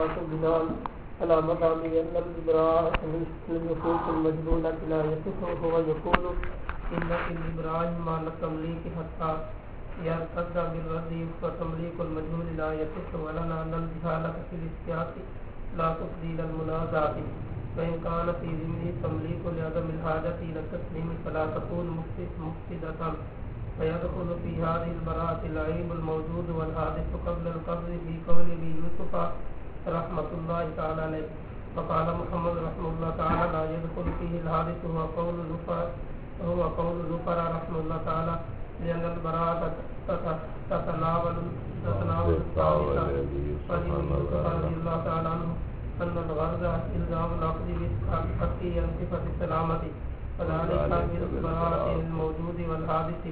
بناء على مقام أن الإبراء النفوس المجبولة لا يصح وهو يقول إن الإبراء مع التمليك حتى يرتد بالرد فتمليك المجهول لا يصح ولنا أن الجهالة في الإسياس لا تفضي إلى المنازعة فإن كان في ذمه تمليك لعدم الحاجة إلى التسليم فلا تكون مفسدة فيدخل في هذه البراءة العيب الموجود والحادث قبل القبض في قول أبي يوسف رحمة الله تعالى عليه وقال محمد رحمه الله تعالى لا يدخل فيه الحادث هو قول الفقراء رحمه الله تعالى لأن البراءة تتناول الثالثة فلأبي يوسف رضي الله تعالى عنه أن الغرض إلزام العقد بإسقاط صفة السلامة وذلك بالبراءة الموجود والحادث.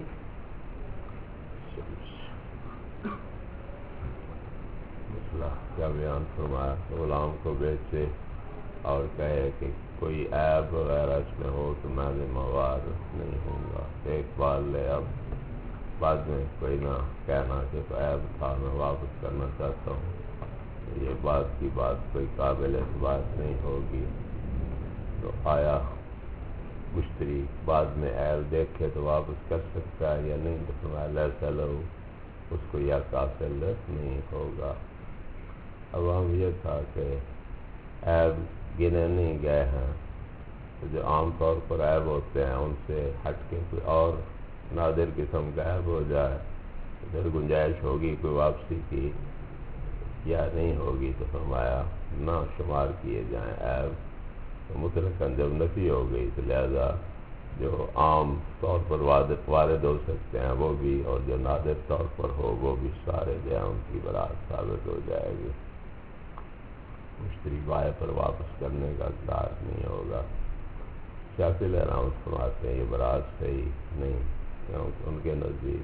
کیا بیان فرمایا؟ غلام کو بیچے اور کہے کہ کوئی عیب وغیرہ اس میں ہو تو میں ذمہ وار نہیں ہوں گا، دیکھ بھال لے، اب بعد میں کوئی نہ کہنا کہ عیب تھا میں واپس کرنا چاہتا ہوں، یہ بات کی بات کوئی قابل اعتبار نہیں ہوگی۔ تو آیا مشتری بعد میں عیب دیکھے تو واپس کر سکتا ہے یا نہیں؟ تو فرمایا لیسا لہو، اس کو یا قاصل نہیں ہوگا۔ اب ہم یہ تھا کہ عیب گنے نہیں گئے ہیں، تو جو عام طور پر عیب ہوتے ہیں ان سے ہٹ کے کوئی اور نادر قسم کا عیب ہو جائے، ادھر گنجائش ہوگی کوئی واپسی کی یا نہیں ہوگی؟ تو فرمایا نہ شمار کیے جائیں عیب، تو مطلقاً جب نفی ہو گئی تو لہذا جو عام طور پر وارد ہو سکتے ہیں وہ بھی، اور جو نادر طور پر ہو وہ بھی سارے جو ہیں ان کی برات ثابت ہو جائے گی، مشتری بائے پر واپس کرنے کا اقدار نہیں ہوگا۔ شافعی رحمۃ فرماتے ہیں یہ برات صحیح نہیں، کیونکہ ان کے نزدیک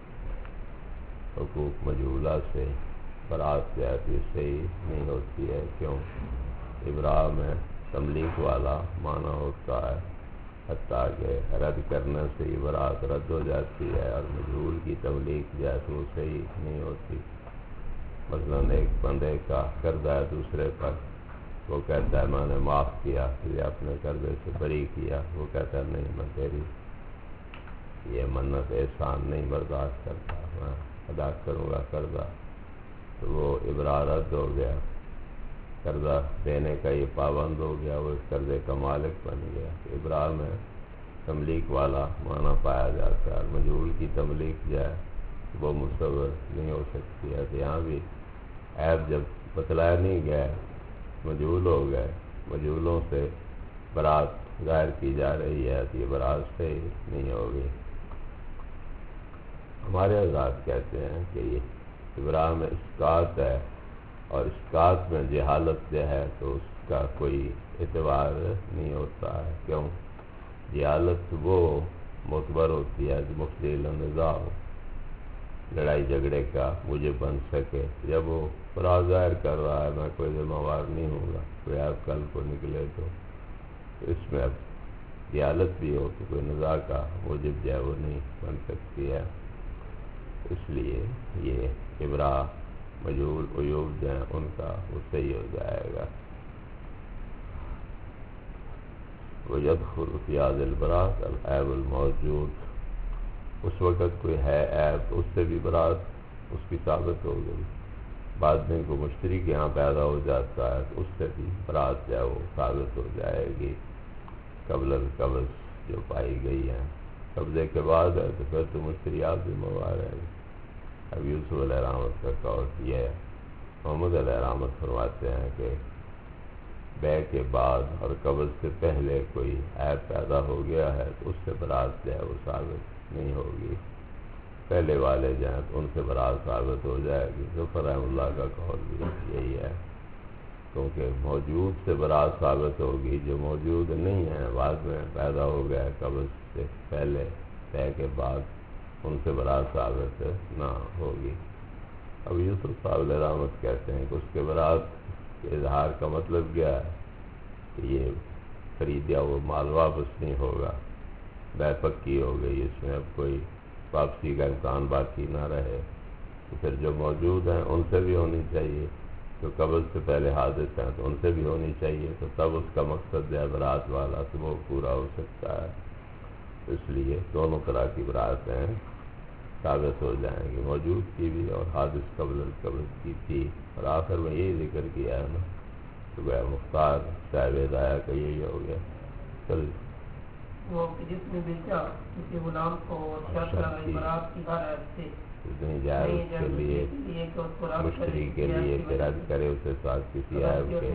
حقوق مجہولہ سے برات جو ہے صحیح نہیں ہوتی ہے، کیوں؟ ابراء میں تملیک والا معنی ہوتا ہے، حتیٰ کہ رد کرنے سے یہ برات رد ہو جاتی ہے، اور مجہول کی تملیک جو ہے تو وہ صحیح نہیں ہوتی۔ مثلاً ایک بندے کا قرضہ ہے دوسرے پر، وہ کہتا ہے میں نے معاف کیا، یہ اپنے قرضے سے بری کیا، وہ کہتا ہے نہیں میں تیری یہ منت احسان نہیں برداشت کرتا، میں ادا کروں گا قرضہ، تو وہ ابراء رد ہو گیا، قرضہ دینے کا یہ پابند ہو گیا، وہ اس قرضے کا مالک بن گیا۔ ابراء میں تملیک والا معنی پایا جاتا ہے، اور مجہول کی تملیک جو ہے وہ مصور نہیں ہو سکتی ہے۔ تو یہاں بھی عیب جب بتلایا نہیں گیا، مجہول ہو گئے، مجہولوں سے برات ظاہر کی جا رہی ہے، تو یہ برات صحیح نہیں ہوگی۔ ہمارے حضرات کہتے ہیں کہ یہ ابراء میں اسقاط ہے، اور اسقاط میں جہالت جو ہے تو اس کا کوئی اعتبار نہیں ہوتا ہے، کیوں؟ جہالت وہ معتبر ہوتی ہے جو مفضی النزاع ہو، لڑائی جھگڑے کا مجھے بن سکے، جب وہ برات ظاہر کر رہا ہے میں کوئی ذمہ وار نہیں ہوں گا، کوئی عیب کل کو نکلے تو اس میں اب جہالت بھی ہو تو کوئی نزاع کا موجب جو ہے وہ نہیں بن سکتی ہے، اس لیے یہ ابراء مجہول عیوب جو ہیں ان کا وہ صحیح ہو جائے گا۔ وَيَدْخُلُ فِي هَذِهِ الْبَرَاءَةِ الْعَيْبُ الْمَوْجُودُ، اس وقت کوئی ہے عیب تو اس سے بھی برات اس کی ثابت ہو گئی، بعد میں کوئی مشتری کے یہاں پیدا ہو جاتا ہے تو اس سے بھی برات جو ہے وہ ثابت ہو جائے گی، قبل القبض جو پائی گئی ہے، قبضے کے بعد ہے تو پھر تو مشتری آپ ذمہ وار ہے۔ اب یوسف علیہ رحمت کا قول یہ ہے، محمد علیہ رحمت فرماتے ہیں کہ بیع کے بعد اور قبض سے پہلے کوئی عیب پیدا ہو گیا ہے تو اس سے برات جو ہے وہ ثابت نہیں ہوگی، پہلے والے جو ہیں تو ان سے برات ثابت ہو جائے گی۔ ظفر رحمہ اللہ کا قول بھی یہی ہے، کیونکہ موجود سے برات ثابت ہوگی، جو موجود نہیں ہے بعد میں پیدا ہو گیا قبض سے پہلے بیع کے بعد، ان سے برات ثابت نہ ہوگی۔ اب یوسف صاحب علیہ رحمت کہتے ہیں کہ اس کے برات کے اظہار کا مطلب کیا ہے کہ یہ خریدیا وہ مال واپس نہیں ہوگا، بیع پکی ہو گئی، اس میں اب کوئی واپسی کا امکان باقی نہ رہے، تو پھر جو موجود ہیں ان سے بھی ہونی چاہیے، جو قبل سے پہلے حادث ہیں تو ان سے بھی ہونی چاہیے، تو تب اس کا مقصد جو ہے برات والا تو وہ پورا ہو سکتا ہے۔ اس لیے دونوں طرح کی براتیں ثابت ہو جائیں گی، موجود کی بھی اور حادث قبل کی تھی۔ اور آخر میں یہی ذکر کیا ہے نا تو گویا مختار صاحب ہدایہ کا یہی ہو گیا۔ چل وہ جس نے بیچا کسی غلام کو شرط لگائی برات کی ہر عیب سے نہیں جائے اس کے لیے مشتری کے لیے کہ رد کرے اسے ساتھ کسی عیب کے،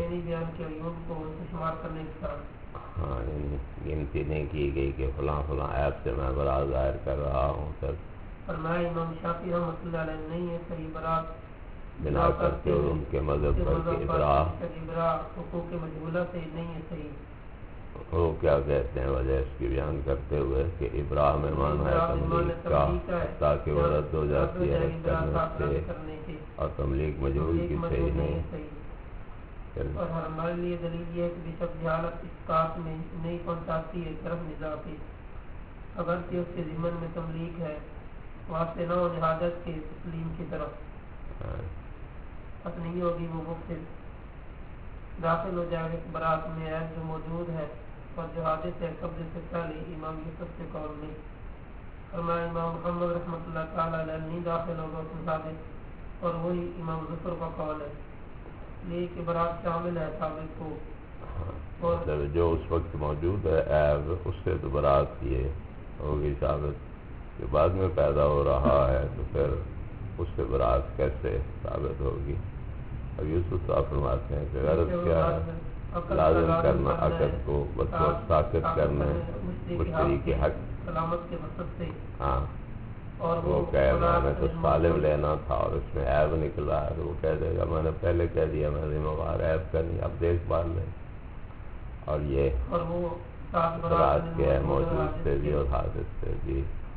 ہاں گنتی نہیں کی گئی کہ فلاں فلاں عیب سے میں برات ظاہر کر رہا ہوں۔ تب فرمایا امام شافعی رحمۃ اللہ علیہ نہیں ہے صحیح برات بنا کرتے اور ان کے مذہب پر کہ ابراء حقوق مجہولہ سے نہیں ہے صحیح۔ وہ کیا کہتے ہیں وجہ اس کی بیان کرتے ہوئے کہ ابراء میں معنی ہے تملیغ کا، تاکہ وہ رد ہو جاتی ہے رد کرنے سے، اور تملیغ مجہول کی صحیح نہیں۔ اور ہمارے لیے دلیل یہ ہے کہ بے شک جہالت اس کاف میں نہیں پہنچاتی ہے طرف نظام کی، اگرچہ اس کے ضمن میں تملیغ ہے، واسطے نہ ہو حاجت کے تسلیم کی طرف پس نہیں ہوگی وہ مفت داخل ہو جائے گا برات میں عیب جو موجود ہے اور جو حادث ہے قبل سے پہلے امام یوسف کے قول میں۔ فرمایا امام محمد رحمۃ اللہ تعالیٰ علیہ نہیں داخل ہوگا اس میں ثابت، اور وہی امام ظفر کا قول ہے، یہ کہ برات شامل ہے ثابت کو، اور جو اس وقت موجود ہے عیب اس سے تو برات یہ ہوگی ثابت، جو بعد میں پیدا ہو رہا ہے تو پھر اس سے برات کیسے ثابت ہوگی۔ اب یوسف صاحب فرماتے ہیں کہ غرض کیا ہے، لازم کرنا عقد کو بطور ساکت کرنا مشتری کے حق سلامت کے مقصد سے، ہاں وہ کہے میں نے تو سالم لینا تھا اور اس میں عیب نکلا ہے، تو وہ کہہ دے گا میں نے پہلے کہہ دیا میں ذمہ وار عیب کا نہیں، اب دیکھ بھال لیں۔ اور یہ برات کے ہے موجود سے بھی اور حادث سے بھی۔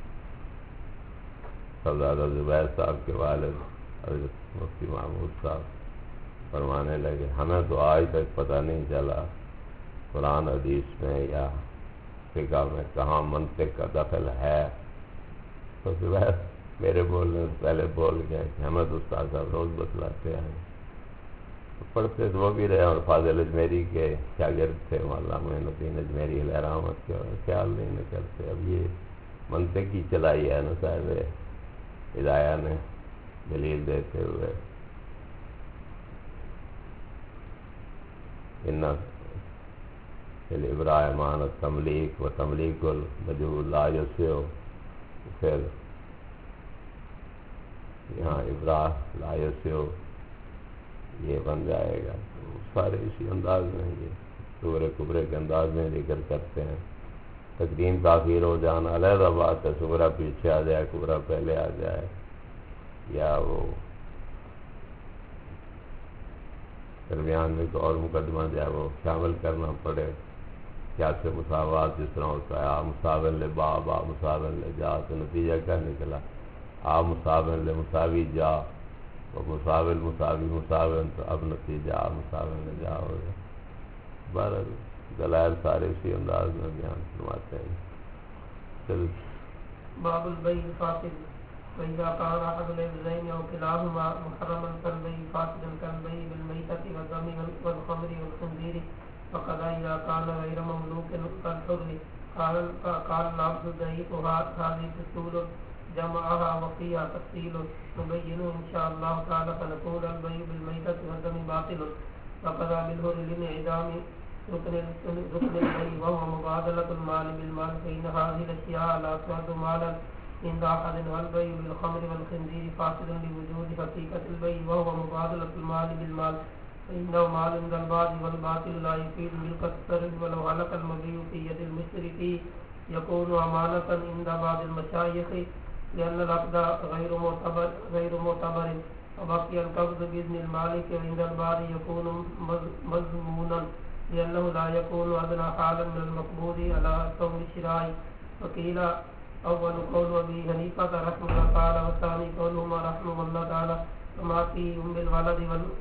سردار زبیر صاحب کے والد حضرت مفتی محمود صاحب فرمانے لگے ہمیں تو آج تک پتہ نہیں چلا قرآن حدیث میں یا فقہ میں کہاں منطق کا دخل ہے، تو زبیر میرے بولنے سے پہلے بول گئے کہ ہمیں تو استاد صاحب روز بتلاتے ہیں، پڑھتے تو وہ بھی رہے اور فاضل اجمیری کے شاگرد تھے، مولانا معین الدین اجمیری علیہ رحمت کے، خیال نہیں کرتے۔ اب یہ منطق کی چلائی ہے نا صاحب ہدایہ نے دلیل دیتے ہوئے، ان الابراء مان التملیق و تملیق المجہول لا یسع، پھر یہاں ابراء لا یسع یہ بن جائے گا۔ تو سارے اسی انداز میں یہ سورہ کبرے کے انداز میں ذکر کرتے ہیں، تقدیم تاخیر ہو جانا علیحدہ بات ہے، سورہ پیچھے آ جائے کبرا پہلے آ جائے، یا وہ درمیان میں تو اور مقدمہ جو ہے وہ شامل کرنا پڑے، کیا سے مساوات جس طرح ہوتا ہے آ مساون لے با با مساون لے جا، تو نتیجہ کیا نکلا آ مساون لے مساوی جا، وہ مساول مساوی مساون، تو اب نتیجہ آ مساون لے جا ہو گیا۔ بہرحال دلائل سارے اسی انداز میں بیان فرماتے ہیں۔ چل باب البیع فاسد وإذا كان أحد العيبين أو كلاهما محرما فالبيع فاسدا كالبيع بالميتة والدم والخمر والخنزير، وكذا إذا كان غير مملوك كالحر قال العبد ضعيف هذه فصول جمعها وفيها تفصيل نبين إن شاء الله تعالى، فنقول البيع بالميتة والدم باطل، وكذا بالحر لانعدام ركن البيع وهو مبادلة المال بالمال، فإن هذه الأشياء لا تعد مالا عند أحد، والبيع بالخمر والخنزير فاسد لوجود حقيقة البيع وهو مبادلة المال بالمال، فإنه مال عند البعض والباطل لا يفيد ملك التصرف، ولو هلك المبيع في يد المشتري فيه يكون أمانة عند بعض المشايخ لأن العقد غير معتبر، وبقي القبض بإذن المالك عند البعض يكون مضمونا لأنه لا يكون أدنى حالا من المقبوض على ثمن الشراء، وقيل أول قول أبي حنيفة رحمه الله تعالى، والثاني قولهما رحمه الله تعالى كما في أم الولد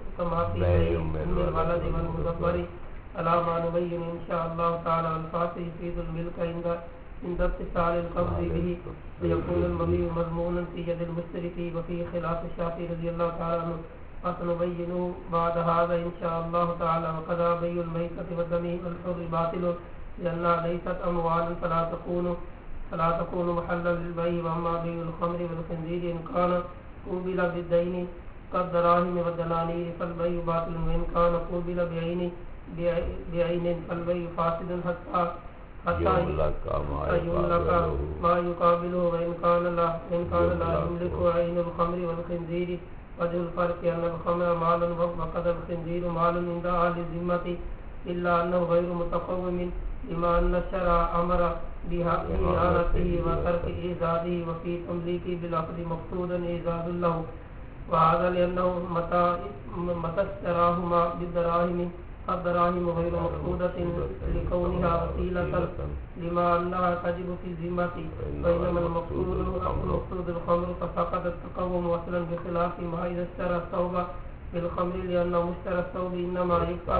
والمدبر على ما نبين إن شاء الله تعالى، والفاسد يفيد الملك عند اتصال القبض به، ويكون المبيع مضمونا في يد المشتري، وفيه خلاف الشافعي رضي الله تعالى عنه، فسنبينه بعد هذا إن شاء الله تعالى. وكذا بيع الميتة والدم والحر باطل لأنها ليست أموالا فلا تكون محلا للبيع. وأما بيع الخمر والخنزير إن كان قوبل بالدين كالدراهم والدنانير فالبيع باطل، وإن كان قوبل بعين فالبيع فاسد حتى يملك ما يقابله. وإن كان لا يملك عين الخمر والخنزير. وجه الفرق أن الخمر مال وقد الخنزير مال عند أهل الذمة إلا أنه غير متقوم لما أن الشرع أمر بإعانته وترك إيجاده وفي تمليكه بالعقد مقصودا إيجاد له. وهذا لأنه متى اشتراهما بالدراهم الدراهم غير مقصودة لكونها وسيلة لما أنها تجب في الذمة، بينما المقصود الخمر ففقد التقوم وصلا بخلاف ما إذا اشترى الثوب بالخمر لأن مشترى الثوب إنما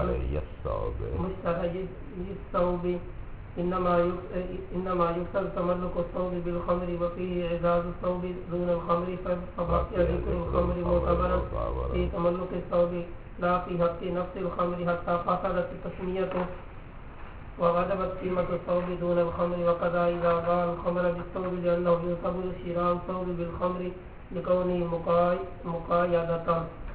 يقتضي تملك الثوب بالخمر وفيه إعزاز الثوب دون الخمر فبقي ذكر الخمر معتبرا في تملك الثوب لا في حق نفس الخمر حتى فسدت تسميته وغلبت قيمة الثوب دون الخمر. وكذا إذا باع الخمر بالثوب لأنه يعتبر شراء الثوب بالخمر لكونه مقايدة.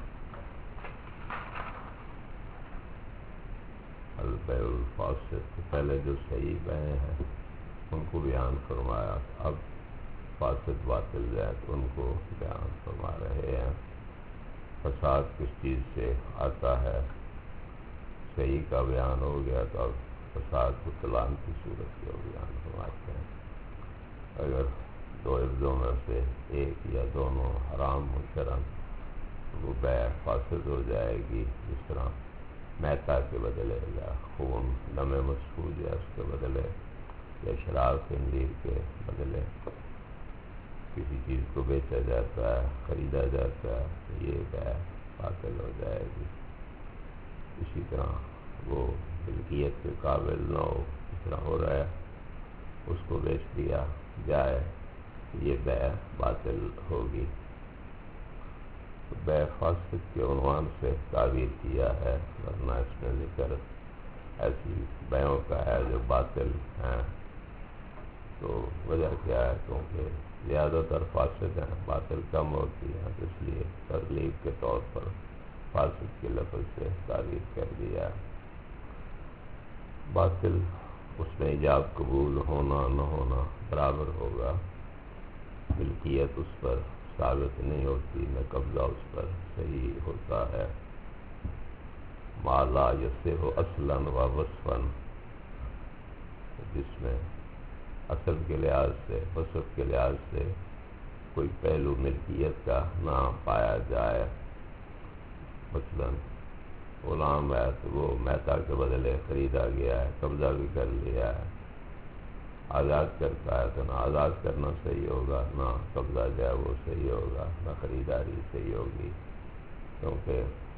البیع الفاسد پہلے جو صحیح بائیں ہیں ان کو بیان فرمایا، اب فاسد باطل زید ان کو بیان فرما رہے ہیں. فساد کس چیز سے آتا ہے؟ صحیح کا بیان ہو گیا تو اب فساد بطلان کی صورت کا بیان فرماتے ہیں. اگر دو عوضوں میں سے ایک یا دونوں حرام ہو شرعاً وہ بیع فاسد ہو جائے گی، جس طرح میتا کے بدلے یا خون دم مسفوج یا اس کے بدلے یا شراب خنزیر کے بدلے کسی چیز کو بیچا جاتا ہے، خریدا جاتا ہے تو یہ بیع باطل ہو جائے گی. اسی طرح وہ ملکیت کے قابل نہ ہو، اس طرح ہو رہا ہے اس کو بیچ دیا جائے یہ بیع باطل ہوگی. بیع فاسد کے عنوان سے تعبیر کیا ہے، ورنہ اس میں ذکر ایسی بیعوں کا ہے جو باطل ہیں. تو وجہ کیا ہے؟ کیونکہ زیادہ تر فاسد ہیں، باطل کم ہوتی ہیں، اس لیے تغلیب کے طور پر فاسد کے لفظ سے تعبیر کر دیا. باطل اس میں ایجاب قبول ہونا نہ ہونا برابر ہوگا، ملکیت اس پر ثابت نہیں ہوتی، نہ قبضہ اس پر صحیح ہوتا ہے. ما لا یصح اصلا و وصفا، جس میں اصل کے لحاظ سے وصف کے لحاظ سے کوئی پہلو ملکیت کا نہ پایا جائے. مثلا غلام ہے تو وہ میتا کے بدلے خریدا گیا ہے، قبضہ بھی کر لیا ہے. آزاد کرتا ہے تو نہ آزاد کرنا صحیح ہوگا، نہ قبضہ جو ہے وہ صحیح ہوگا، نہ خریداری صحیح ہوگی، کیونکہ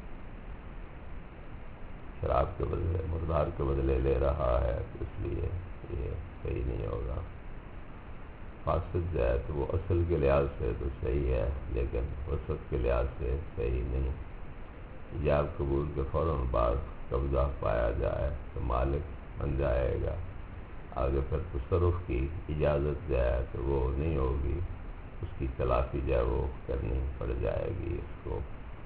شراب کے بدلے مردار کے بدلے لے رہا ہے، تو اس لیے یہ صحیح نہیں ہوگا. فاسد جو ہے تو وہ اصل کے لحاظ سے تو صحیح ہے لیکن وسط کے لحاظ سے صحیح نہیں. ایجاب قبول کے فوراً بعد قبضہ پایا جائے تو مالک بن جائے گا، آگے پھر تصرف کی اجازت جو ہے تو وہ نہیں ہوگی، اس کی تلافی جو ہے وہ کرنی پڑ جائے گی اس کو.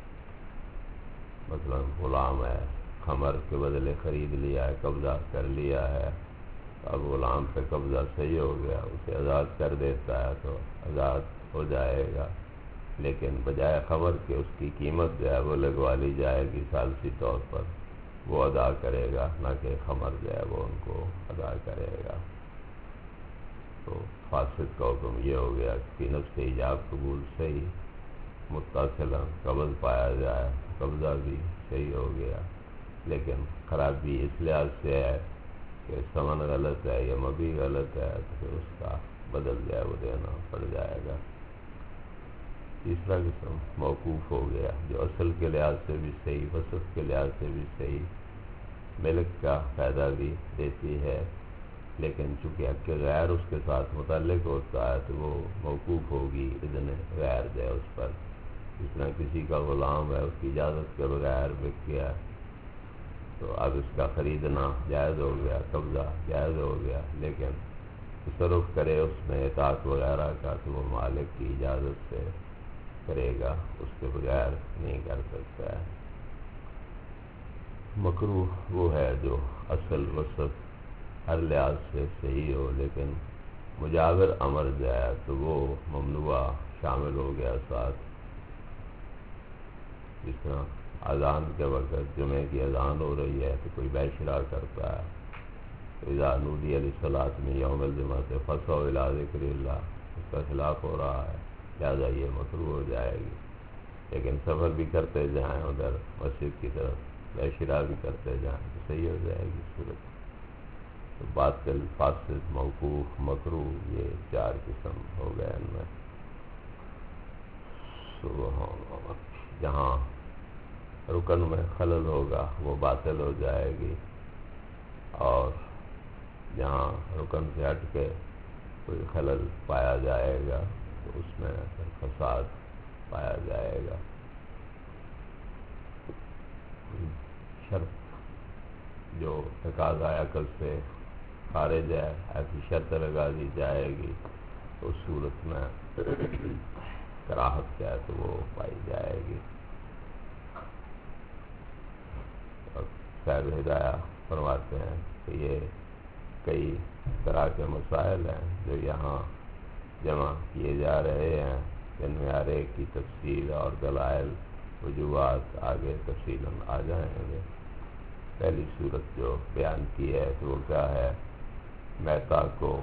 مثلا غلام ہے، خمر کے بدلے خرید لیا ہے، قبضہ کر لیا ہے، اب غلام پہ قبضہ صحیح ہو گیا، اسے آزاد کر دیتا ہے تو آزاد ہو جائے گا، لیکن بجائے خمر کے اس کی قیمت جو ہے وہ لگوا لی جائے گی ثالثی طور پر، وہ ادا کرے گا، نہ کہ خمر جو ہے وہ ان کو ادا کرے گا. تو فاسد کا حکم یہ ہو گیا کہ نفس ایجاب قبول صحیح متصلا قبض پایا جائے، قبضہ بھی صحیح ہو گیا، لیکن خرابی اس لحاظ سے ہے کہ ثمن غلط ہے یا مبیع غلط ہے تو پھر اس کا بدل جو ہے وہ دینا پڑ جائے گا. تیسرا قسم موقوف ہو گیا جو اصل کے لحاظ سے بھی صحیح، وصف کے لحاظ سے بھی صحیح، ملک کا فائدہ بھی دیتی ہے، لیکن چونکہ حق غیر اس کے ساتھ متعلق ہوتا ہے تو وہ موقوف ہوگی اذن غیر جو ہے اس پر. جس طرح کسی کا غلام ہے، اس کی اجازت کے بغیر بک گیا تو اب اس کا خریدنا جائز ہو گیا، قبضہ جائز ہو گیا، لیکن تصرف کرے اس میں اطاعت وغیرہ کا تو وہ مالک کی اجازت سے کرے گا، اس کے بغیر نہیں کر سکتا ہے۔ مکروہ وہ ہے جو اصل وسط ہر لحاظ سے صحیح ہو، لیکن مجاور امر جائے تو وہ ممنوع شامل ہو گیا ساتھ۔ جس طرح اذان کے وقت جمعے کی اذان ہو رہی ہے تو کوئی بیشرا کرتا ہے، اذا نودی للصلاۃ من یوم الجمعۃ فاسعوا الی ذکر اللہ، اس کا خلاف ہو رہا ہے، لہٰذا یہ مکروہ ہو جائے گی۔ لیکن سفر بھی کرتے جائیں ادھر مسجد کی طرف، بیشرا بھی کرتے جائیں تو صحیح ہو جائے گی صورت۔ تو باطل، فاسد، موقوف، مکروہ، یہ 4 قسم ہو گئے ان میں۔ سبحان اللہ، جہاں رکن میں خلل ہوگا وہ باطل ہو جائے گی، اور جہاں رکن سے ہٹ کے کوئی خلل پایا جائے گا تو اس میں فساد پایا جائے گا۔ شرط جو تقاضا عقل سے خارج ہے، ایسی شرط لگا دی جائے گی تو اس صورت میں کراہت کیا ہے تو وہ پائی جائے گی۔ اور صاحب ہدایہ فرماتے ہیں کہ یہ کئی طرح کے مسائل ہیں جو یہاں جمع کیے جا رہے ہیں، جن میں ہر ایک کی تفصیل اور دلائل وجوہات آگے تفصیلاً آ جائیں گے۔ پہلی صورت جو بیان کی ہے تو وہ کیا ہے؟ میتا کو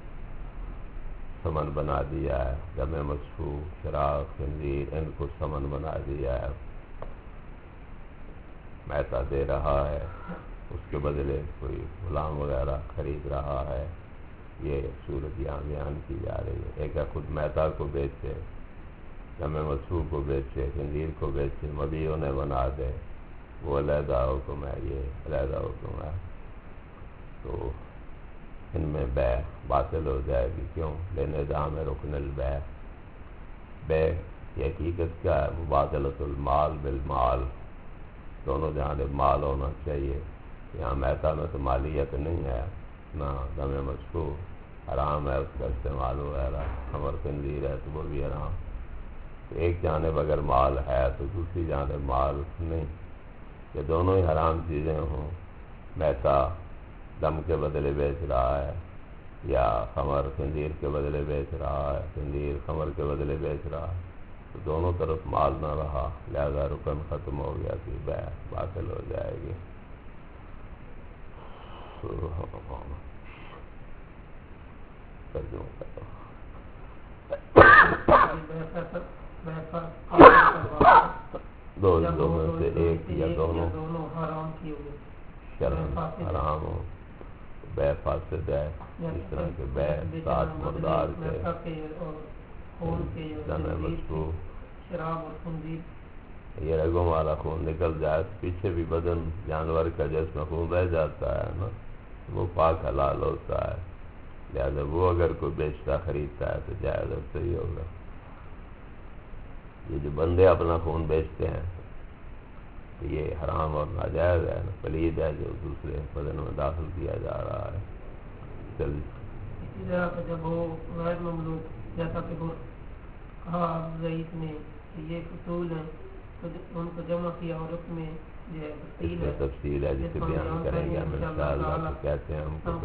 سمن بنا دیا ہے، دم مسفوح، شراب، خنزیر، ان کو سمن بنا دیا ہے، میتا دے رہا ہے، اس کے بدلے کوئی غلام وغیرہ خرید رہا ہے، یہ صورت یہاں بیان کی جا رہی ہے۔ ایک ہے خود میتا کو بیچے، دم مسفوح کو بیچے، خنزیر کو بیچے، مبیع انہیں بنا دے، وہ علیحدہ حکم ہے، یہ علیحدہ حکم ہے، تو ان میں بیع باطل ہو جائے گی۔ کیوں؟ لنظام رکن البیع، بیع کی حقیقت کیا ہے؟ مبادلۃ المال بالمال، دونوں جانب مال ہونا چاہیے۔ یہاں میتا میں تو مالیت نہیں ہے، نہ دم مسفوح حرام ہے، اس کا استعمال وغیرہ، خمر خنزیر ہے تو وہ بھی حرام۔ تو ایک جانب اگر مال ہے تو دوسری جانب مال نہیں، یہ دونوں ہی حرام چیزیں ہوں، میتا دم کے بدلے بیچ رہا ہے یا خمر خنزیر کے بدلے بیچ رہا ہے، خنزیر خمر کے بدلے بیچ رہا ہے، تو دونوں طرف مال نہ رہا، لہذا رکن ختم ہو گیا کہ بیع باطل ہو جائے گی۔ ترجمہ کرو۔ دو میں سے ایک یا دونوں حرام کیے ہوئے، شرم حرام ہو، بیع فاسد ہے، اس طرح کے بیع ساتھ مردار کے دم مسفوح، شراب اور خنزیر، یہ رگوں والا خون نکل جائے تو پیچھے بھی بدن جانور کا جس میں خون رہ جاتا ہے نا، وہ پاک حلال ہوتا ہے، لہذا وہ اگر کوئی بیچتا خریدتا ہے تو جائز اور صحیح ہوگا۔ یہ جو بندے اپنا خون بیچتے ہیں تو یہ حرام اور ناجائز ہے، پلید ہے جو دوسرے بدن میں داخل کیا جا رہا ہے۔ اسی طرح کا جب وہ غیر مملوک، جیسا کہ وہ کہا ضعیف نے کہ یہ اصول ہیں، تو ان کو جمع کیا اور اس میں جو تفصیل ہے جسے بیان کریں گے ہم انشاءاللہ۔ تو کہتے ہیں ہم کو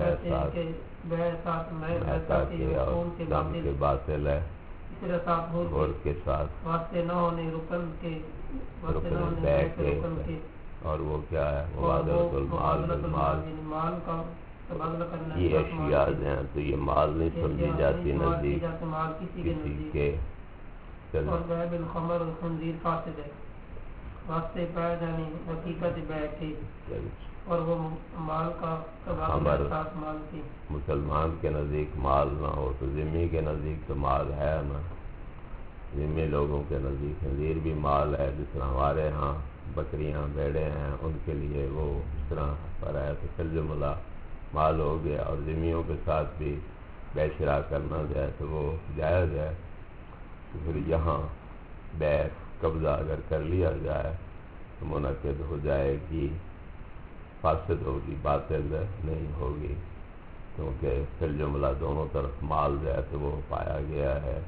میتا کے اور دم کے باطل ہے، اور کے ساتھ واسطے نہ ہونے رکن کے، بیع کے، اور وہ کیا ہے؟ مبادلۃ المال بالمال، مال کا تبادلہ کرنا، یہ اشیاء ہیں تو یہ مال نہیں سمجھی جاتی نزدیک کسی کے۔ اور بیع بالخمر اور خنزیر فاسد ہے، واسطے بیع یعنی حقیقت بیع کی، اور وہ مال کا تبادلہ ساتھ مال کی۔ مسلمان کے نزدیک مال نہ ہو تو ذمہ کے نزدیک تو مال ہے نا، ذمہ لوگوں کے نزدیک خنزیر بھی مال ہے، جس طرح ہمارے ہاں بکریاں بیڑے ہیں ان کے لیے وہ اس طرح پر ہے تو فی الجملہ مال ہو گیا، اور ذمیوں کے ساتھ بھی بیع شرا کرنا جائے تو وہ جائز ہے۔ تو پھر یہاں بیع قبضہ اگر کر لیا جائے تو منعقد ہو جائے گی، فاسد ہوگی، باطل نہیں ہوگی، کیونکہ فی الجملہ دونوں طرف مال جو ہے تو وہ پایا گیا ہے،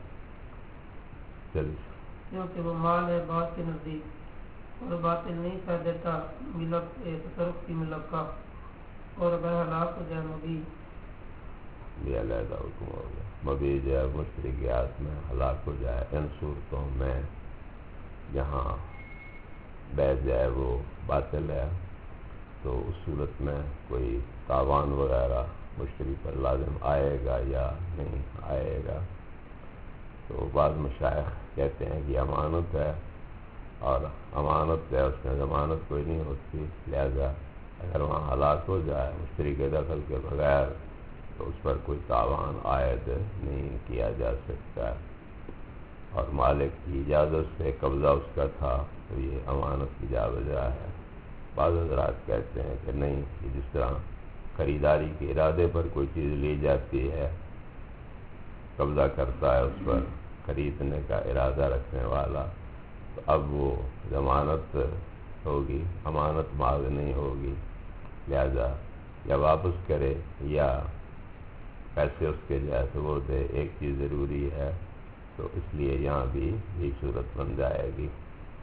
کیونکہ وہ مال ہے بات کے نزدیک، اور باطل نہیں کر دیتا ملک تصرف کی ملک کا، اور اگر ہلاک ہو جائے مبی یہ علیحدہ حکم ہوگا، مبی جو ہے مشترکات میں ہلاک ہو جائے ان صورتوں میں جہاں بیع جو ہے وہ باطل ہے، تو اس صورت میں کوئی تاوان وغیرہ مشتری پر لازم آئے گا یا نہیں آئے گا۔ تو بعض مشائخ کہتے ہیں کہ امانت ہے، اور امانت ہے اس میں ضمانت کوئی نہیں ہوتی، لہذا اگر وہاں ہلاک ہو جائے مشتری کے دخل کے بغیر تو اس پر کوئی تاوان عائد نہیں کیا جا سکتا، اور مالک کی اجازت سے قبضہ اس کا تھا تو یہ امانت کی جا بجا ہے۔ بعض حضرات کہتے ہیں کہ نہیں، کہ جس طرح خریداری کے ارادے پر کوئی چیز لی جاتی ہے، قبضہ کرتا ہے اس پر خریدنے کا ارادہ رکھنے والا، تو اب وہ ضمانت ہوگی، امانت مال نہیں ہوگی، لہذا یا واپس کرے یا پیسے اس کے جائے تو وہ دے، ایک چیز ضروری ہے، تو اس لیے یہاں بھی یہ صورت بن جائے گی۔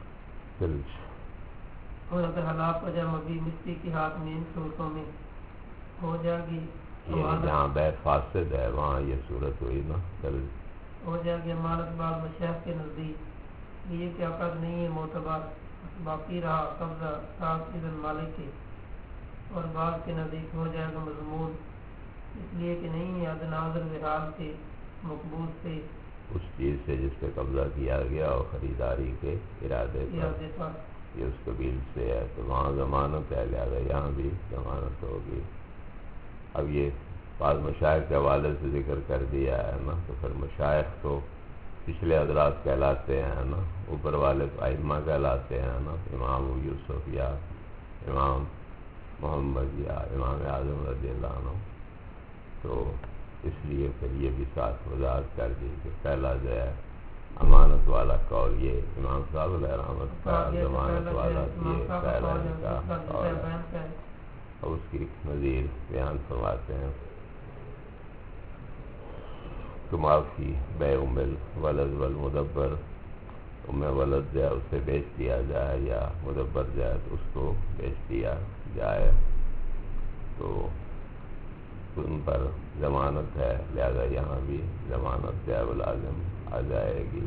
اور اگر ہلاک ہو جائے مبی مٹی کے ہاتھ میں ان صورتوں میں ہو جائے گی، جہاں بیع فاسد ہے وہاں یہ صورت ہوئی نا، ہو جائے گی امانت بعض مشائخ کے نزدیک یہ کہ عقد نہیں ہے معتبر، باقی رہا قبضہ ساتھ اذن مالک کے، اور بعض کے نزدیک ہو جائے گا مضمون، اس لیے کہ نہیں ہے ناظر وحال سے مقبول سے اس چیز سے جس پہ قبضہ کیا گیا اور خریداری کے ارادے پر یہ اس قبیل سے ہے، تو وہاں ضمانت ہے، لہٰذا یہاں بھی ضمانت ہوگی۔ اب یہ بعض مشائخ کے حوالے سے ذکر کر دیا ہے نا، تو پھر مشائخ تو پچھلے حضرات کہلاتے ہیں نا، اوپر والے تو ائمہ کہلاتے ہیں نا، امام ابو یوسف یا امام محمد یا امام اعظم رضی اللہ عنہ، تو اس لیے پھر یہ بھی ساتھ وضاحت کر دی کہ پہلا جو ہے امانت والا قول یہ امام صاحب علیہ رحمت کا، ضمانت والا یہ پہلا ان کا قول ہے، اور اس کی مزید بیان فرماتے ہیں تو معافی بیع ام الولد والمدبر، ام ولد جو ہے اسے بیچ دیا جائے یا مدبر جائے تو اس کو بیچ دیا جائے، تو ان پر ضمانت ہے، لہذا یہاں بھی ضمانت جو ہے وہ لازم آ جائے گی۔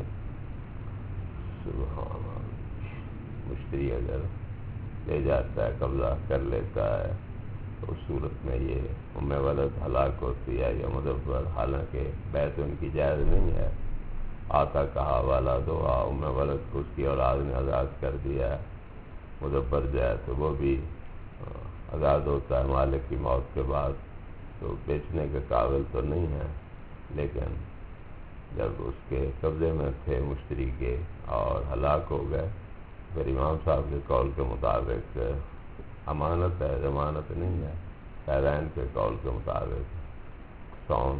سبحان اللہ، مشتری اگر لے جاتا ہے، قبضہ کر لیتا ہے، تو اس صورت میں یہ ام ولد ہلاک ہوتی ہے یا مدبر، حالانکہ بیع تو ان کی جائز نہیں ہے، آتا کہا والا دو ام ولد کو اس کی اولاد نے آزاد کر دیا ہے، مدبر جائے تو وہ بھی آزاد ہوتا ہے مالک کی موت کے بعد، تو بیچنے کے قابل تو نہیں ہے، لیکن جب اس کے قبضے میں تھے مشتری کے اور ہلاک ہو گئے، پھر امام صاحب کے قول کے مطابق امانت ہے، ضمانت نہیں ہے، فیضین کے قول کے مطابق سوم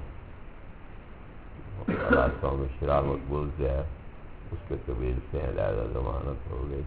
میں شرح مقبول جو ہے اس کے قبیل سے علیحدہ ضمانت ہو گئی۔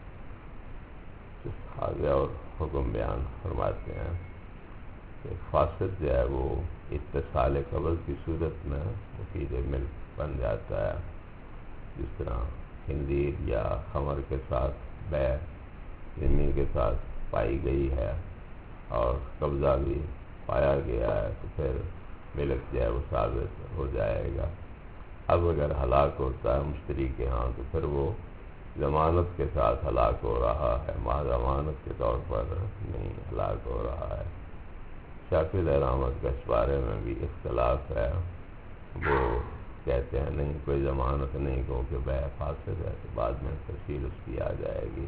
آگے اور حکم بیان فرماتے ہیں کہ فاسد جو ہے وہ اتصال قبض کی صورت میں مفید ملک بن جاتا ہے، جس طرح خنزیر یا خمر کے ساتھ بیع ذمہ کے ساتھ پائی گئی ہے اور قبضہ بھی پایا گیا ہے، تو پھر ملک جو ہے وہ ثابت ہو جائے گا۔ اب اگر ہلاک ہوتا ہے مشتری کے ہاں تو پھر وہ ضمانت کے ساتھ ہلاک ہو رہا ہے، محض ضمانت کے طور پر نہیں ہلاک ہو رہا ہے۔ شافعی علیہ رحمت کا اس بارے میں بھی اختلاف ہے، وہ کہتے ہیں نہیں کوئی ضمانت نہیں، کیونکہ بیع فاسد ہے، تو بعد میں تفصیل اس کی آ جائے گی۔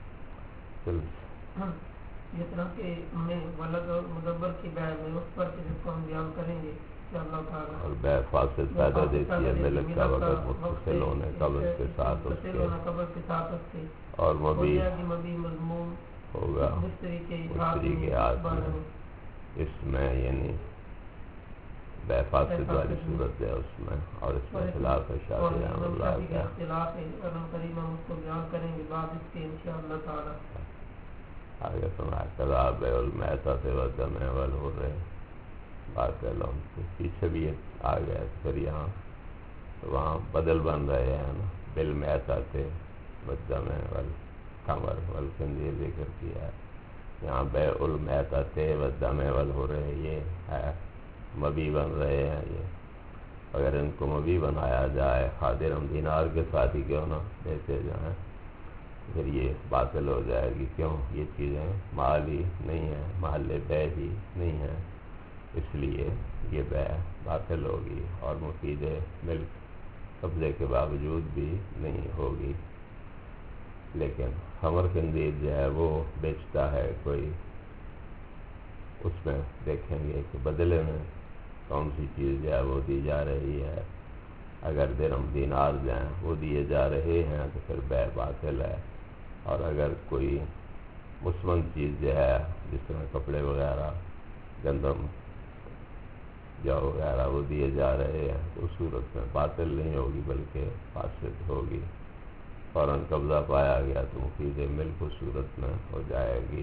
جس طرح کہ ہمیں ولد اور مدبر کی بیع میں اس پر جس کو ہم بیان کریں گے انشاءاللہ تعالیٰ، اور بیع فاسد پیدا دیتی ہے ملک کا وقت متصل ہونے قبض کے ساتھ اس کے، اور مبی مضمون ہوگا مشتری کے ہاتھ، اس میں یعنی بے فاسد والی صورت ہے اس میں، اور اس میں خلاف ہے شافعی رحمۃ اللہ کا اختلاف ہے، قرآن کریم ہم اس کو بیان کریں گے بعد اس کے انشاءاللہ تعالی۔ آگے سنا کذاب المیتۃ والدم والحر باطل، پیچھے بھی آ گیا پھر یہاں وہاں بدل بن رہے ہیں نا، بالمیتۃ والدم والخمر والخنزیر ذکر کیا ہے، یہاں بیع المیتۃ والدم والحر یہ ہے، مبی بن رہے ہیں یہ، اگر ان کو مبی بنایا جائے خادرم دینار کے ساتھ ہی کیوں نہ بیچے جائیں، پھر یہ باطل ہو جائے گی، کیوں یہ چیزیں مال ہی نہیں ہیں، محل بیع ہی نہیں ہے، اس لیے یہ بیع باطل ہوگی اور مفید ملک قبضے کے باوجود بھی نہیں ہوگی۔ لیکن خمر خنزیر جو ہے وہ بیچتا ہے کوئی، اس میں دیکھیں گے کہ بدلے میں کون سی چیز جو ہے وہ دی جا رہی ہے، اگر درہم دینار جو ہیں وہ دیے جا رہے ہیں تو پھر بیع باطل ہے، اور اگر کوئی مسمن چیز جو ہے جس طرح کپڑے وغیرہ گندم جو وغیرہ وہ دیے جا رہے ہیں تو اس صورت میں باطل نہیں ہوگی بلکہ فاسد ہوگی، فوراً قبضہ پایا گیا تو مفید ملک اس صورت میں ہو جائے گی۔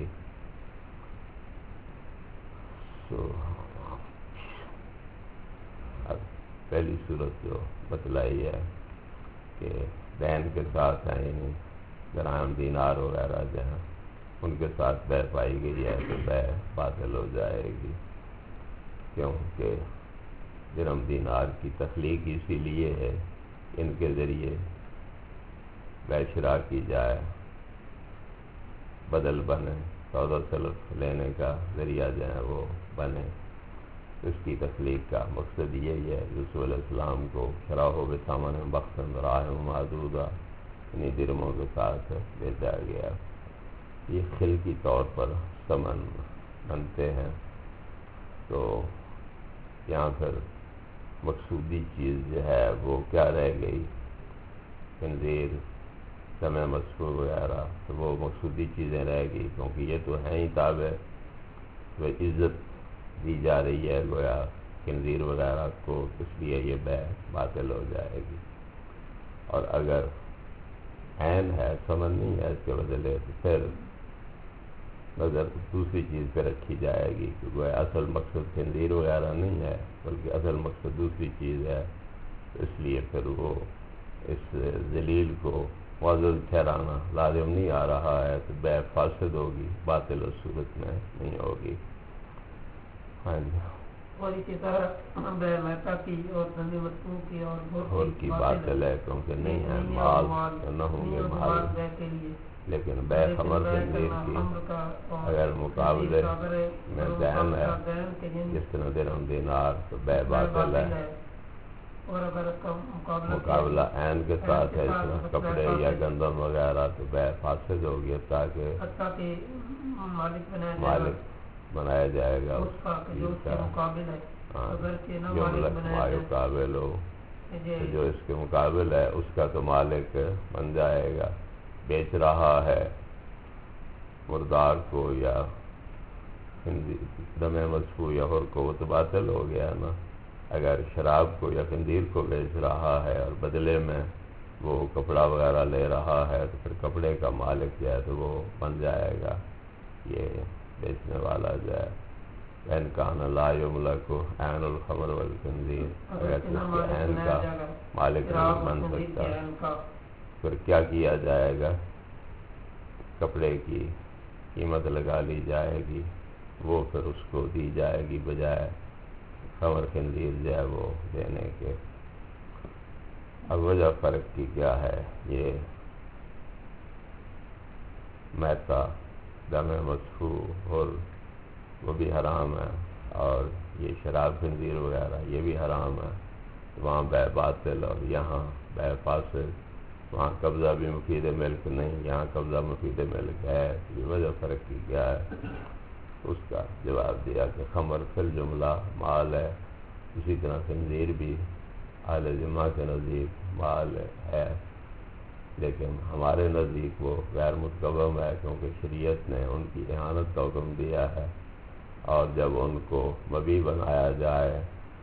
اب پہلی صورت جو بتلائی ہے کہ دین کے ساتھ ہیں، یعنی درہم دینار وغیرہ جو ہیں ان کے ساتھ بیع پائی گئی ہے تو بیع باطل ہو جائے گی، کیونکہ درہم دینار کی تخلیق اسی لیے ہے ان کے ذریعے بیع شراء کی جائے، بدل بنے، سودا سلف لینے کا ذریعہ جو ہے وہ بنے، اس کی تخلیق کا مقصد یہی ہے۔ یوسف علیہ السلام کو شراء بثمن بخس دراہم معدودہ، انہیں درہموں کے ساتھ بیچا گیا، یہ خل کی طور پر ثمن بنتے ہیں، تو یہاں پھر مقصودی چیز جو ہے وہ کیا رہ گئی، خنزیر دم مسفوح وغیرہ، تو وہ مقصودی چیزیں رہ گئی، کیونکہ یہ تو ہیں ہی تابع، وہ عزت دی جا رہی ہے گویا خنزیر وغیرہ کو، اس لیے یہ بیع باطل ہو جائے گی، اور اگر عین ہے ثمن نہیں ہے اس کے بدلے تو پھر نظر دوسری چیز پہ رکھی جائے گی، کہ گویا اصل مقصد خنزیر وغیرہ نہیں ہے بلکہ اصل مقصد دوسری چیز ہے، اس لیے پھر وہ اس ذلیل کو معزز ٹھہرانا لازم نہیں آ رہا ہے، تو بیع فاسد ہوگی، باطل اس صورت میں نہیں ہوگی۔ ہاں جی، اور اسی طرح بیع میتہ کی اور دم مسفوح کی اور کی باطل ہے، کیونکہ نہیں ہے مال، نہ ہوں گے مال، لیکن بیع خمر خنزیر کی اگر مقابلے میں دین ہے جس طرح درہم دینار تو بیع باطل ہے، اور اگر اس کا مقابلہ عین کے ساتھ ہے اس طرح کپڑے یا گندم وغیرہ تو بیع فاسد ہوگی، تاکہ مالک بنایا جائے گا اس چیز کا، ما یقابل ہو، جو اس کے مقابل ہے اس کا تو مالک بن جائے گا، بیچ رہا ہے مردار کو یا دم مسفوح یا حر کو، وہ تو باطل ہو گیا نا، اگر شراب کو یا خنزیر کو بیچ رہا ہے اور بدلے میں وہ کپڑا وغیرہ لے رہا ہے تو پھر کپڑے کا مالک جو ہے تو وہ بن جائے گا یہ بیچنے والا جو ہے، عین کان لا یملک عین الخمر والخنزیر، اگر اس کے عین کا مالک نہیں بن سکتا پھر کیا کیا جائے گا، کپڑے کی قیمت لگا لی جائے گی، وہ پھر اس کو دی جائے گی بجائے خمر خنزیر جو ہے وہ دینے کے۔ اب وجہ فرق کی کیا ہے، یہ میتہ دم مسفوح اور وہ بھی حرام ہے، اور یہ شراب خنزیر وغیرہ یہ بھی حرام ہے، وہاں بیع باطل اور یہاں بیع فاسد، وہاں قبضہ بھی مفید ملک نہیں، یہاں قبضہ مفید ملک ہے، یہ وجہ فرق کی کیا ہے، اس کا جواب دیا کہ خمر فی الجملہ مال ہے، اسی طرح خنزیر بھی اہل ذمہ کے نزدیک مال ہے، لیکن ہمارے نزدیک وہ غیر متقوم ہے، کیونکہ شریعت نے ان کی اہانت کا حکم دیا ہے، اور جب ان کو مبیع بنایا جائے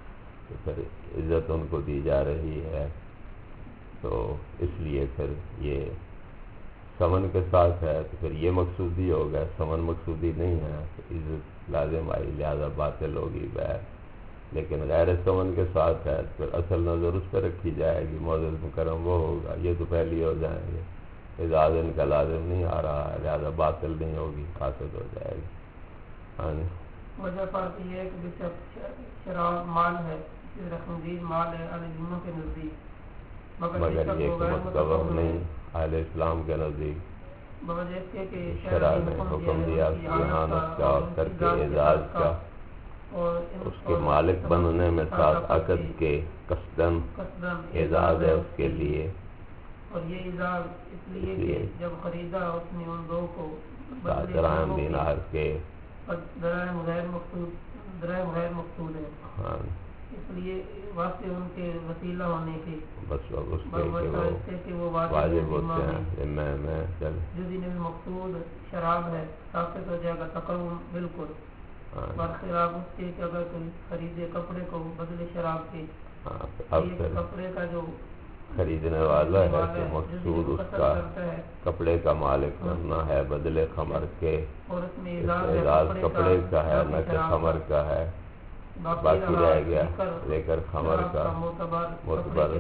تو پھر عزت ان کو دی جا رہی ہے، تو اس لیے پھر یہ ثمن کے ساتھ ہے، تو پھر یہ مقصودی ہو گیا، ثمن مقصودی نہیں ہے تو عزت لازم آئی، لہذا باطل ہوگی بیع۔ لیکن غیر ثمن کے ساتھ ہے پھر اصل نظر اس پہ رکھی جائے گی، معزز مکرم وہ ہوگا، یہ تو پہلی ہو جائیں گے، اعزاز ان کا لازم نہیں آ رہا ہے، لہذا باطل نہیں ہوگی، فاسد ہو جائے گی۔ ہاں جی، وجہ فرق یہ ہے کہ جیسے شراب مال ہے، خنزیر مال ہے علیہ کے نزدیک، مگر یہ کہ متبع نہیں اہل اسلام کے نزدیک، بوجہ اس کے کہ شرع نے حکم دیا کہ احانت کا اور ترک اعزاز کا، اس کے مالک بننے میں ساتھ عقد کے قصداً اعزاز ہے اس کے لیے، اور یہ اعزاز اس لیے کہ جب خریدا اس نے ان دو کو درہم دینار کے درہم غیر مقصود ہے، ہاں اس لیے واسطے ان کے وسیلہ ہونے کے بس اس کے وہ واجب ہوتے ہیں ذمہ میں چل جو دن میں مقصود شراب ہے ثابت ہو جائے گا تقوم بالکل، برخلاف اس کے کہ اگر کوئی خریدے کپڑے کو بدلے شراب کے، اب پھر کپڑے کا جو خریدنے والا ہے تو مقصود اس کا کپڑے کا مالک بننا ہے بدلے خمر کے، اور اس میں اعزاز کپڑے کا ہے نہ کہ خمر کا ہے، باقی رہ گیا لے کر خمر کا معتبر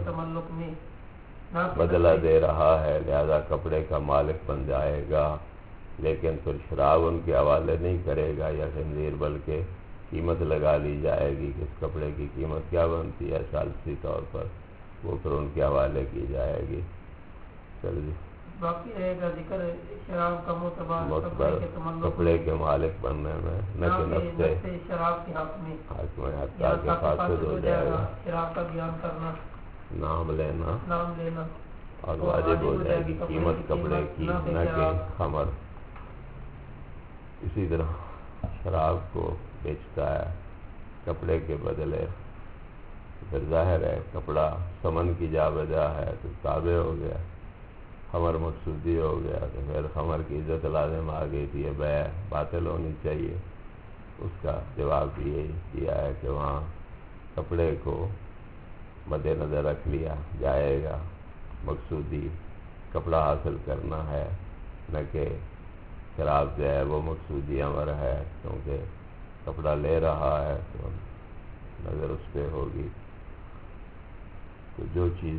بدلہ دے رہا ہے، لہذا کپڑے کا مالک بن جائے گا، لیکن پھر شراب ان کے حوالے نہیں کرے گا یا خنزیر، بلکہ قیمت لگا لی جائے گی کہ اس کپڑے کی قیمت کیا بنتی ہے ثالثی طور پر، وہ پھر ان کے حوالے کی جائے گی۔ چل جی، باقی رہے گا ذکر شراب کا معتبر کپڑے کے مالک بننے میں نہ کہ نفس شراب کے حق میں، حتیٰ کہ فاسد ہو جائے گا، شراب کا بیان کرنا، نام لینا اور تو واجب ہو جائے گی قیمت کپڑے کی نہ کہ خمر۔ اسی طرح شراب کو بیچتا ہے کپڑے کے بدلے، پھر ظاہر ہے کپڑا ثمن کی جا بجا ہے تو تابع ہو گیا، خمر مقصودی ہو گیا، تو پھر خمر کی عزت لازم آ گئی تھی، یہ بیع باطل ہونی چاہیے۔ اس کا جواب بھی یہی دیا ہے کہ وہاں کپڑے کو مد نظر رکھ لیا جائے گا، مقصودی کپڑا حاصل کرنا ہے نہ کہ شراب جو ہے وہ مقصودی امر ہے، کیونکہ کپڑا لے رہا ہے تو نظر اس پہ ہوگی۔ تو جو چیز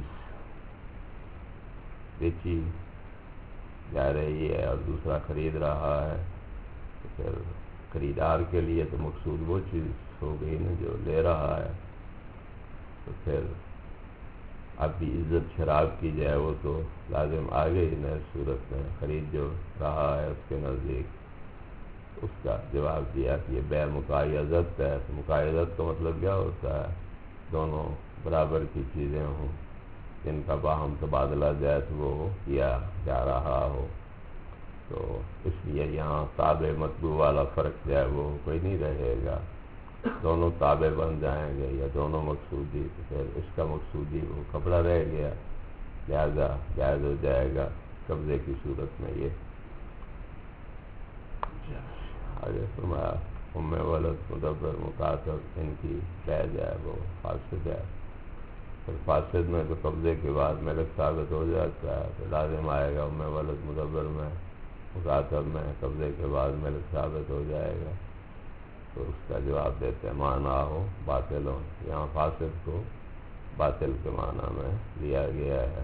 بیچی جا رہی ہے اور دوسرا خرید رہا ہے تو پھر خریدار کے لیے تو مقصود وہ چیز ہو گئی نا جو لے رہا ہے، تو پھر اب بھی عزت شراب کی جائے وہ تو لازم آ گئی نا، اس صورت میں خرید جو رہا ہے اس کے نزدیک۔ اس کا جواب دیا کہ یہ بیع مقایضت ہے، تو مقایضت کا مطلب کیا ہوتا ہے؟ دونوں برابر کی چیزیں ہوں جن کا باہم تبادلہ جائز وہ کیا جا رہا ہو، تو اس لیے یہاں تابع مطبوع والا فرق جو ہے وہ کوئی نہیں رہے گا، دونوں تابع بن جائیں گے یا دونوں مقصودی، تو پھر اس کا مقصودی وہ کپڑا رہ گیا، لہذا جائز ہو جائے گا قبضے کی صورت میں۔ یہ آگے فرمایا ام ولد مدبر مکاتب ان کی بیع جو ہے وہ فاسد ہے، پھر فاسد میں تو قبضے کے بعد ملک ثابت ہو جاتا ہے، تو لازم آئے گا ام ولد مدبر میں مکاتب میں قبضے کے بعد ملک ثابت ہو جائے گا۔ تو اس کا جواب دیتے ہیں معنی ہو باطل ہو، یہاں فاسد کو باطل کے معنی میں لیا گیا ہے۔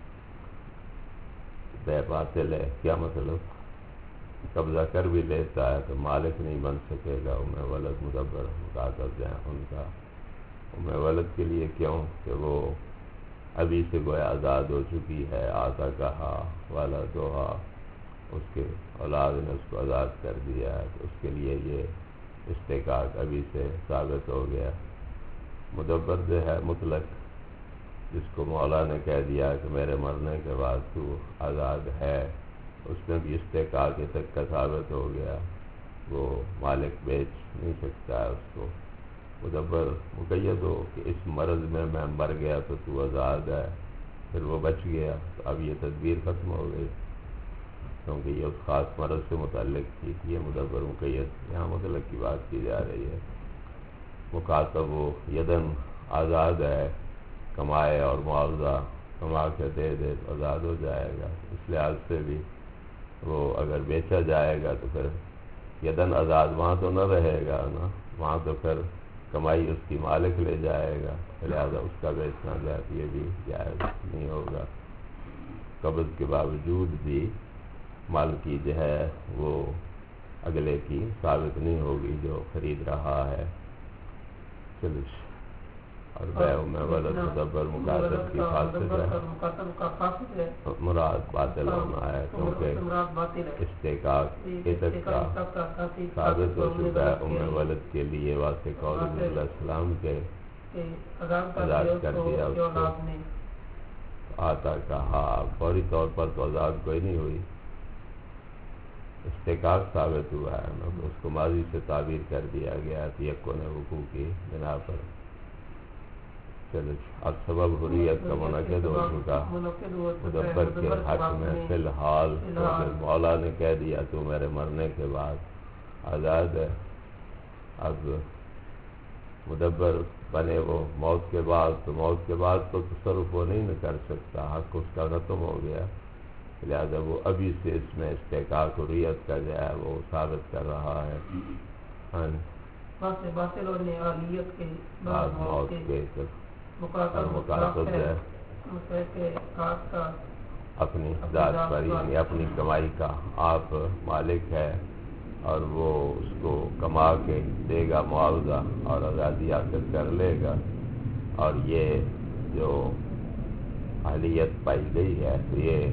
بیع باطل ہے کیا مطلب؟ قبضہ کر بھی لیتا ہے تو مالک نہیں بن سکے گا ام ولد مدبر مکاتب جو ہے ان کا، ام ولد کے لیے کیوں کہ وہ ابھی سے گویا آزاد ہو چکی ہے، آتا کہا والا دوہا، اس کے اولاد نے اس کو آزاد کر دیا ہے، تو اس کے لیے یہ استحقاق ابھی سے ثابت ہو گیا۔ مدبر جو ہے مطلق، جس کو مولا نے کہہ دیا کہ میرے مرنے کے بعد تو آزاد ہے، اس میں بھی استحقاق تک کا ثابت ہو گیا، وہ مالک بیچ نہیں سکتا ہے اس کو۔ مدبر مقید ہو کہ اس مرض میں مر گیا تو تو آزاد ہے، پھر وہ بچ گیا تو اب یہ تدبیر ختم ہو گئی، کیونکہ یہ اس خاص مرض سے متعلق تھی، یہ مدبر مقید یہاں مطلق کی بات کی جا رہی ہے۔ مکاتب و یدن آزاد ہے، کمائے اور معاوضہ کما کے دے دے تو آزاد ہو جائے گا. اس لحاظ سے بھی وہ اگر بیچا جائے گا تو پھر یدن آزاد وہاں تو نہ رہے گا نا، وہاں تو پھر کمائی اس کی مالک لے جائے گا، لہٰذا اس کا بیچنا جائے یہ بھی جائز نہیں ہوگا. قبض کے باوجود بھی مالکی جو ہے وہ اگلے کی ثابت نہیں ہوگی جو خرید رہا ہے. چلو اور بیع میں ولد مدبر مکاتب کی فاسد ہے، مراد باطل ہونا ہے کیونکہ استحقاق عتق کا ثابت ہو چکا ہے ام ولد کے لیے واسطے قول نبی علیہ السلام کے آزاد کر دیا اس کو. آتا کہا فوری طور پر تو آزاد کوئی نہیں ہوئی، استحقاق ثابت ہوا ہے نا، اس کو ماضی سے تعبیر کر دیا گیا تیقن وقوع کی بنا پر. چلو اب سبب حریت کا منعقد ہو چکا مدبر کے حق میں فی الحال، مولا نے کہہ دیا تو میرے مرنے کے بعد آزاد ہے. اب مدبر بنے وہ موت کے بعد، تو موت کے بعد تو تصرف وہ نہیں کر سکتا، حق اس کا ختم ہو گیا، لہذا وہ ابھی سے اس میں استحقاق حریت کا جو ہے وہ ثابت کر رہا ہے. ہاں باطل اور نعالیت کے بعد موت کے مقاصد ہے اپنی ذات پر، یعنی اپنی کمائی کا آپ مالک ہے اور وہ اس کو کما کے دے گا معاوضہ اور آزادی حاصل کر لے گا. اور یہ جو اہلیت پائی گئی ہے تو یہ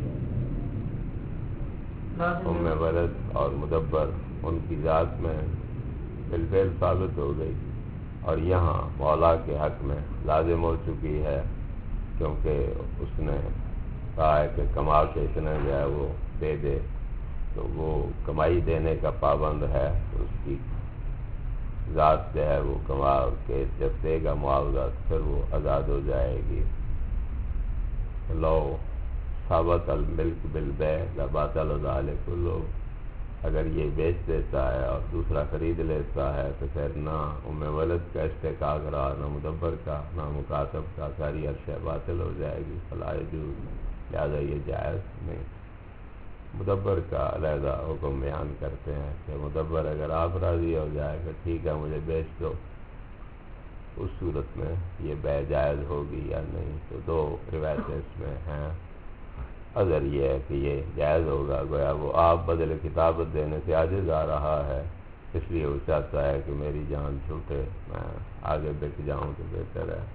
ام ولد اور مدبر ان کی ذات میں بالفعل ثابت ہو گئی، اور یہاں مولا کے حق میں لازم ہو چکی ہے کیونکہ اس نے کہا ہے کہ کما کے اتنا جو ہے وہ دے دے، تو وہ کمائی دینے کا پابند ہے، اس کی ذات جو ہے وہ کما کے جب دے گا معاوضہ پھر وہ آزاد ہو جائے گی. لو ثابت الملک بالبیع لباطل ذلک، لوگ اگر یہ بیچ دیتا ہے اور دوسرا خرید لیتا ہے تو پھر نہ ام ولد کا استحقاق رہا، نہ مدبر کا، نہ مکاتب کا، ساری اشیاء باطل ہو جائے گی. فلا یجوز، لہٰذا یہ جائز نہیں. مدبر کا علیحدہ حکم بیان کرتے ہیں کہ مدبر اگر آپ راضی ہو جائے کہ ٹھیک ہے مجھے بیچ دو، اس صورت میں یہ بیع جائز ہوگی یا نہیں. تو دو روایتیں اس میں ہیں. اگر یہ ہے کہ یہ جائز ہوگا، گویا وہ آپ بدل کتابت دینے سے عاجز آ رہا ہے، اس لیے وہ چاہتا ہے کہ میری جان چھوٹے، میں آگے بک جاؤں تو بہتر ہے.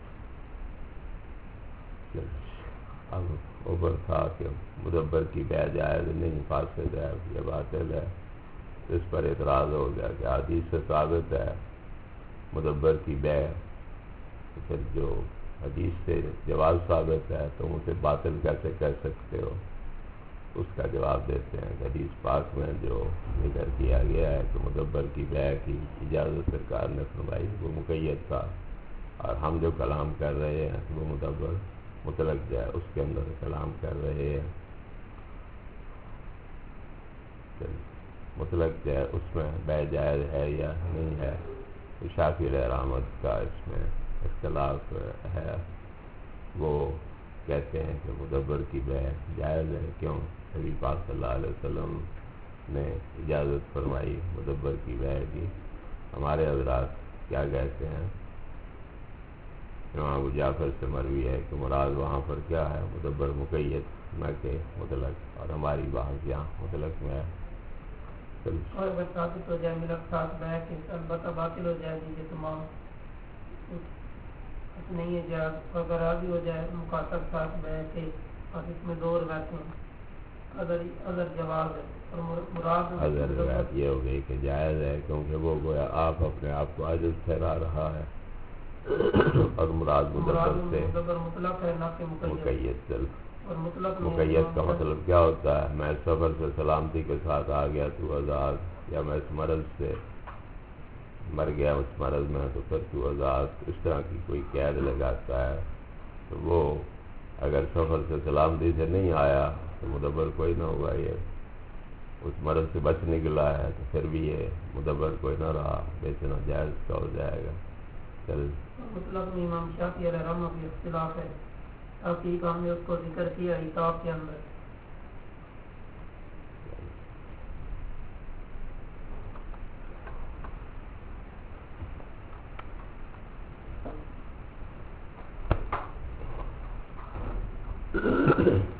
اب اوپر تھا کہ مدبر کی بیع جائز نہیں، فاسد ہے، یہ باطل ہے. اس پر اعتراض ہو گیا کہ حدیث سے ثابت ہے مدبر کی بیع، تو پھر جو حدیث سے جواز ثابت ہے تو اسے باطل کیسے کہہ سکتے ہو؟ اس کا جواب دیتے ہیں کہ حدیث پاک میں جو ذکر کیا گیا ہے کہ مدبر کی بیع کی اجازت سرکار نے فرمائی وہ مقید تھا، اور ہم جو کلام کر رہے ہیں وہ مدبر مطلق جائے اس کے اندر کلام کر رہے ہیں. مطلق جائے اس میں بیع جائز ہے یا نہیں ہے، شافعی رحمت کا اس میں اختلاف ہے. وہ کہتے ہیں کہ مدبر کی بیع جائز ہے. کیوں؟ نبی پاک صلی اللہ علیہ وسلم نے اجازت فرمائی مدبر کی بیع کی. ہمارے حضرات کیا کہتے ہیں؟ امام ابو جعفر سے مروی ہے کہ مراد وہاں پر کیا ہے؟ مدبر مقید نہ کہ مطلق، اور ہماری بات یہاں مطلق میں ہے. اور اگر ثابت ہو جائے ملک ساتھ بیع کے البتہ باطل ہو جائے گی تمام نہیں ہے جائز. اگر راضی ہو جائے مکاتب ساتھ بیع کے، اور اس میں دو روایتیں اگر جواز ہے اور مراد اگر روایت یہ ہو گئی کہ جائز ہے کیونکہ وہ گویا آپ اپنے آپ کو عاجز ٹھہرا رہا ہے، اور مراد مدبر سے مطلق ہے نہ کہ مقید. چل اور مقید کا مطلب کیا ہوتا ہے؟ میں سفر سے سلامتی کے ساتھ آ گیا تو آزاد، یا میں اس مرض سے مر گیا اس مرض میں تو پھر تو آزاد. اس طرح کی کوئی قید لگاتا ہے تو وہ اگر سفر سے سلامتی سے نہیں آیا تو مدبر کوئی نہ ہوا. یہ اس مرض سے بچ نکلا ہے تو پھر بھی یہ مدبر کوئی نہ رہا، بیچنا جائز کا ہو جائے گا. چل مطلق میں امام شافعی علیہ رحمہ کی اختلاف ہے، تحقیق ہم نے اس کو ذکر کیا عتاب کے اندر. چل